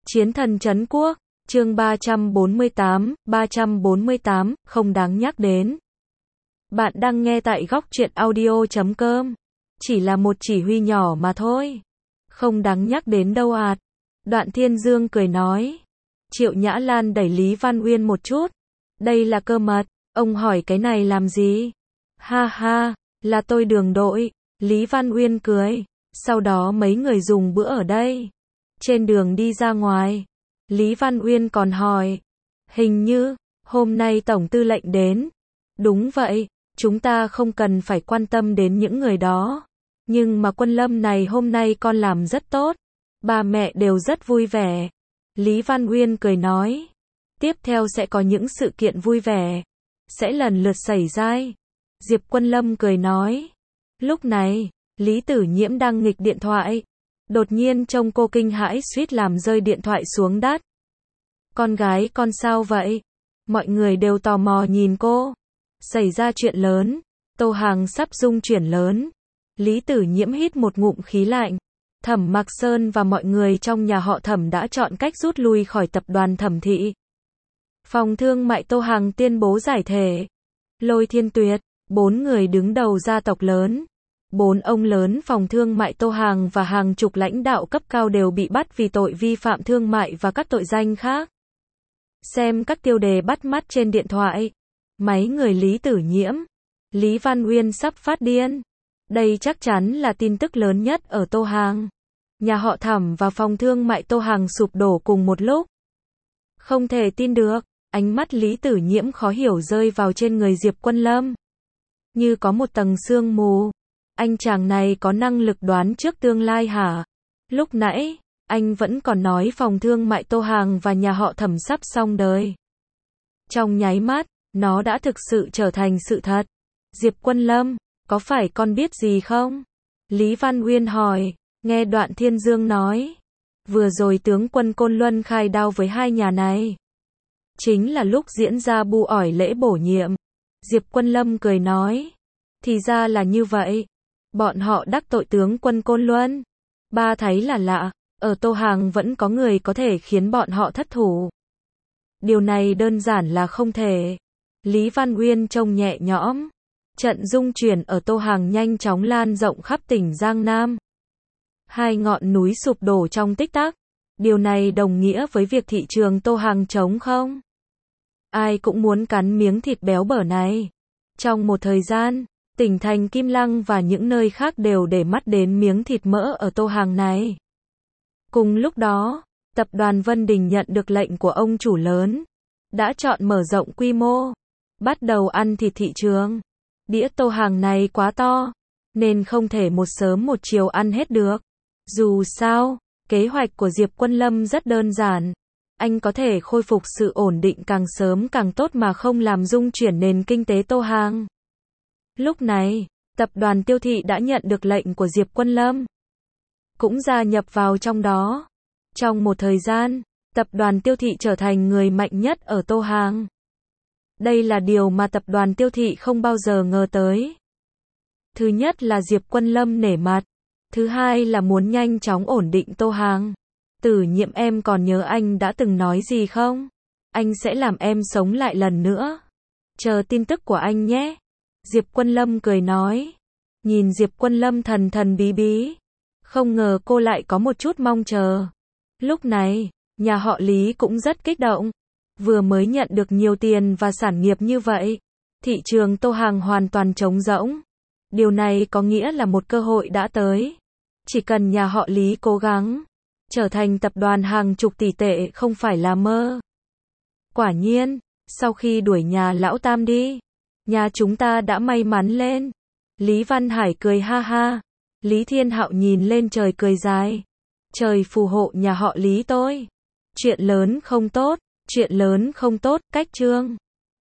Chiến thần trấn quốc, chương 348, không đáng nhắc đến. Bạn đang nghe tại góc truyện audio.com. Chỉ là một chỉ huy nhỏ mà thôi. Không đáng nhắc đến đâu ạt. Đoạn Thiên Dương cười nói. Triệu Nhã Lan đẩy Lý Văn Uyên một chút. Đây là cơ mật, ông hỏi cái này làm gì? Ha ha, là tôi đường đội. Lý Văn Uyên cười. Sau đó mấy người dùng bữa ở đây. Trên đường đi ra ngoài, Lý Văn Uyên còn hỏi. Hình như, hôm nay Tổng Tư lệnh đến. Đúng vậy, chúng ta không cần phải quan tâm đến những người đó. Nhưng mà Quân Lâm này hôm nay con làm rất tốt. Ba mẹ đều rất vui vẻ. Lý Văn Uyên cười nói. Tiếp theo sẽ có những sự kiện vui vẻ. Sẽ lần lượt xảy ra. Diệp Quân Lâm cười nói. Lúc này, Lý Tử Nhiễm đang nghịch điện thoại. Đột nhiên trông cô kinh hãi suýt làm rơi điện thoại xuống đất. Con gái con sao vậy? Mọi người đều tò mò nhìn cô. Xảy ra chuyện lớn. Tô Hàng sắp dung chuyển lớn. Lý Tử Nhiễm hít một ngụm khí lạnh. Thẩm Mạc Sơn và mọi người trong nhà họ Thẩm đã chọn cách rút lui khỏi tập đoàn Thẩm thị. Phòng thương mại Tô Hàng tuyên bố giải thể. Lôi Thiên Tuyệt, 4 người đứng đầu gia tộc lớn. 4 ông lớn phòng thương mại Tô Hàng và hàng chục lãnh đạo cấp cao đều bị bắt vì tội vi phạm thương mại và các tội danh khác. Xem các tiêu đề bắt mắt trên điện thoại. Máy người Lý Tử Nhiễm. Lý Văn Uyên sắp phát điên. Đây chắc chắn là tin tức lớn nhất ở Tô Hàng. Nhà họ Thẩm và phòng thương mại Tô Hàng sụp đổ cùng một lúc. Không thể tin được, ánh mắt Lý Tử Nhiễm khó hiểu rơi vào trên người Diệp Quân Lâm. Như có một tầng sương mù. Anh chàng này có năng lực đoán trước tương lai hả? Lúc nãy, anh vẫn còn nói phòng thương mại Tô Hàng và nhà họ Thẩm sắp xong đời. Trong nháy mắt, nó đã thực sự trở thành sự thật. Diệp Quân Lâm, có phải con biết gì không? Lý Văn Uyên hỏi, nghe Đoạn Thiên Dương nói. Vừa rồi tướng quân Côn Luân khai đao với hai nhà này. Chính là lúc diễn ra bu ỏi lễ bổ nhiệm. Diệp Quân Lâm cười nói. Thì ra là như vậy. Bọn họ đắc tội tướng quân Côn Luân. Ba thấy là lạ, ở Tô Hàng vẫn có người có thể khiến bọn họ thất thủ. Điều này đơn giản là không thể. Lý Văn Uyên trông nhẹ nhõm. Trận dung chuyển ở Tô Hàng nhanh chóng lan rộng khắp tỉnh Giang Nam. Hai ngọn núi sụp đổ trong tích tắc. Điều này đồng nghĩa với việc thị trường Tô Hàng trống không? Ai cũng muốn cắn miếng thịt béo bở này. Trong một thời gian, tỉnh thành Kim Lăng và những nơi khác đều để mắt đến miếng thịt mỡ ở Tô Hàng này. Cùng lúc đó, tập đoàn Vân Đình nhận được lệnh của ông chủ lớn. Đã chọn mở rộng quy mô. Bắt đầu ăn thịt thị trường. Đĩa Tô Hàng này quá to. Nên không thể một sớm một chiều ăn hết được. Dù sao, kế hoạch của Diệp Quân Lâm rất đơn giản. Anh có thể khôi phục sự ổn định càng sớm càng tốt mà không làm rung chuyển nền kinh tế Tô Hàng. Lúc này, tập đoàn Tiêu Thị đã nhận được lệnh của Diệp Quân Lâm. Cũng gia nhập vào trong đó. Trong một thời gian, tập đoàn Tiêu Thị trở thành người mạnh nhất ở Tô Hàng. Đây là điều mà tập đoàn Tiêu Thị không bao giờ ngờ tới. Thứ nhất là Diệp Quân Lâm nể mặt. Thứ hai là muốn nhanh chóng ổn định Tô Hàng. Tử Nhiễm, em còn nhớ anh đã từng nói gì không? Anh sẽ làm em sống lại lần nữa. Chờ tin tức của anh nhé. Diệp Quân Lâm cười nói. Nhìn Diệp Quân Lâm thần thần bí bí. Không ngờ cô lại có một chút mong chờ. Lúc này, nhà họ Lý cũng rất kích động. Vừa mới nhận được nhiều tiền và sản nghiệp như vậy. Thị trường Tô Hàng hoàn toàn trống rỗng. Điều này có nghĩa là một cơ hội đã tới. Chỉ cần nhà họ Lý cố gắng. Trở thành tập đoàn hàng chục tỷ tệ không phải là mơ. Quả nhiên, sau khi đuổi nhà lão Tam đi. Nhà chúng ta đã may mắn lên. Lý Văn Hải cười ha ha. Lý Thiên Hạo nhìn lên trời cười dài. Trời phù hộ nhà họ Lý tôi. Chuyện lớn không tốt, cách chương.